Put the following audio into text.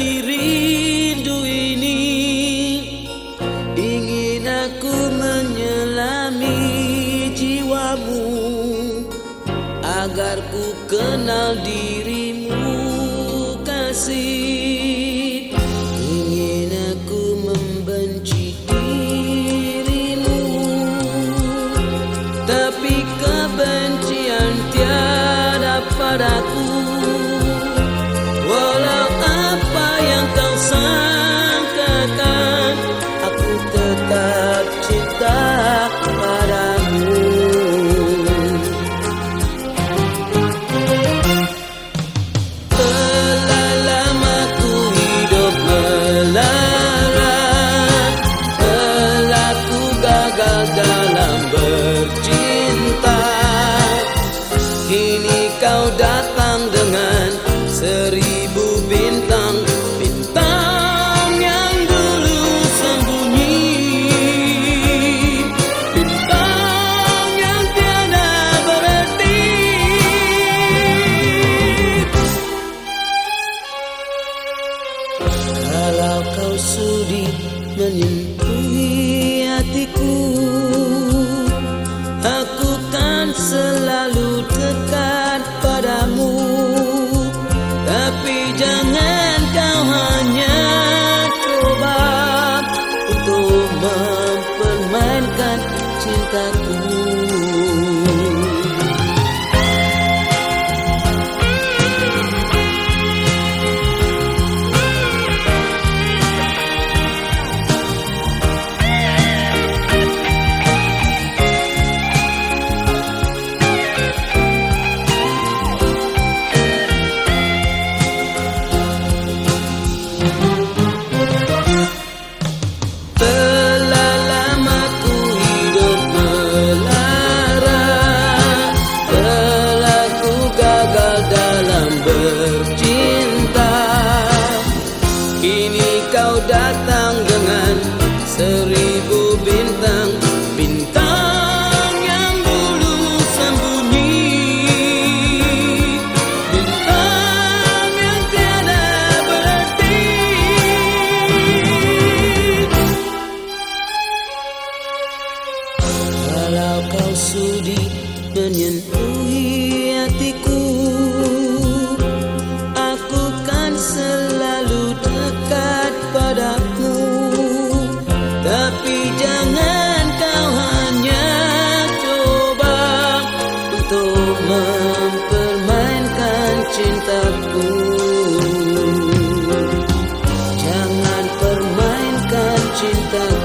hati rindu ini, ingin aku menyelami jiwamu, agar ku kenal dirimu kasih. Ingin aku membenci dirimu, tapi kebencian tiada padaku. Walau apa yang kau sangkakan, aku tetap cinta padamu. Telah lama ku hidup melarat, telah ku gagal dalam bercinta. Kini kau datang dengan 1000 bintang, bintang yang dulu sembunyi, bintang yang tiada berarti. Kalau kau sudi menyentuhi hatiku, aku kan selalu dekat padamu. Tapi jangan kau hanya coba untuk mempermainkan cintaku. Kau datang dengan 1000 bintang, bintang yang dulu sembunyi, bintang yang tiada berarti. Kalau kau sudi menyentuhi hatiku, aku kan selalu dekat padamu. Tapi jangan kau hanya coba untuk mempermainkan cintaku. Jangan permainkan cintaku.